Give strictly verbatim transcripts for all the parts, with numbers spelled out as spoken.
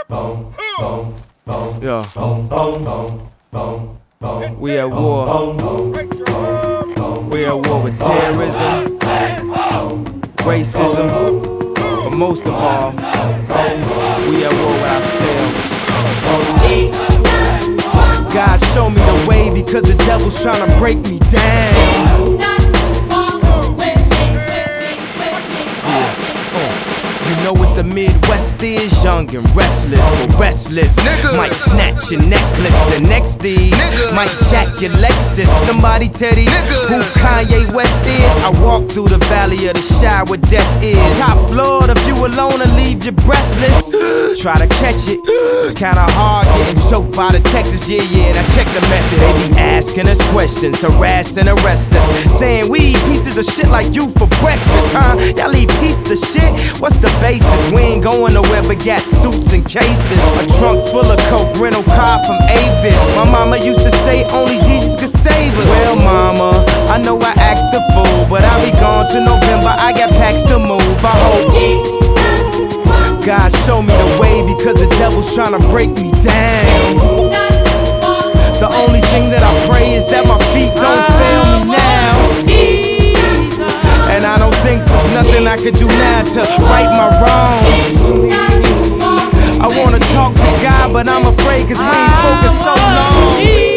Yeah. We at war. We at war with terrorism, racism, but most of all, we at war with ourselves. God show me the way because the devil's trying to break me down. You know what the Midwest is, young and restless, but restless. Nigga. Might snatch your necklace, and next these might jack your Lexus. Somebody tell these Nigga. Who Kanye West is. I walk through the valley of the shadow where death is. Top floor, the view alone will leave you breathless. Try to catch it, it's kinda hard getting choked by detectives. Yeah, yeah, and I check the method. They be asking us questions, harass and arrest us, saying we eat pieces of shit like you for breakfast, huh? Y'all eat pieces of shit? What's the basis? We ain't going nowhere but got suits and cases. A trunk full of coke, rental car from Avis. My mama used to say only Jesus could save us. Well, mama, I know I act the fool, but I'll be gone to November. I got packs to move. I hope God show me the way because the devil's trying to break me down. The only thing that I pray is that my feet don't fail me now. And I don't think there's nothing I could do now to right my wrongs. I wanna talk to God, but I'm afraid cause we ain't spoken so long.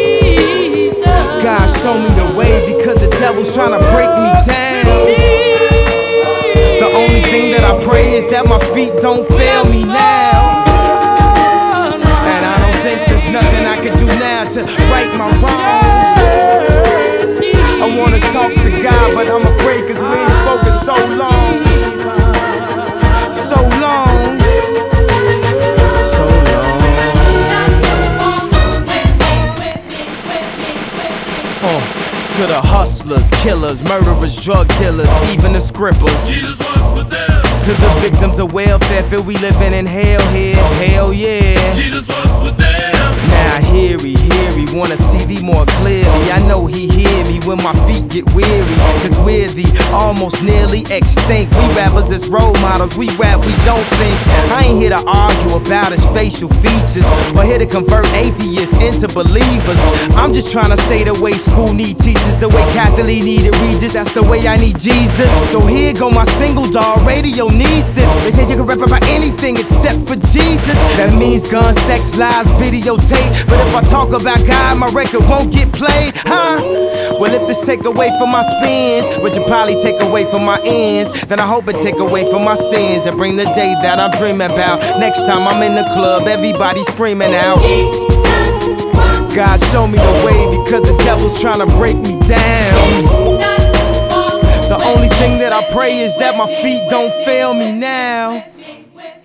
God show me the way because the devil's trying to break me down. The only thing that I pray is that my feet don't fail me now. And I don't think there's nothing I can do now to right my wrongs. I wanna talk to God, but I'm afraid cause we ain't spoken so long. So long. So long. Uh, to the hustlers, killers, murderers, drug dealers, even the scribblers. Jesus was with them. To the victims of welfare, feel we living in hell here. Hell yeah. Jesus was with them. Now hear he, hear he, wanna see thee more clearly. I know he hear me when my feet get weary, cause we're the almost nearly extinct. We rappers as role models, we rap, we don't think. I ain't here to argue about his facial features, or here to convert atheists into believers. I'm just trying to say the way school need teachers, the way Catholic needed Regis, that's the way I need Jesus. So here go my single, dog, radio needs this. They say you can rap about anything except for Jesus. That means guns, sex, lies, videotape. But if I talk about God, my record won't get played, huh? Well, if this take away from my spins, which will probably take away from my ends, then I hope it take away from my sins and bring the day that I'm dreaming about. Next time I'm in the club, everybody screaming out. God show me the way because the devil's trying to break me down. The only thing that I pray is that my feet don't fail me now.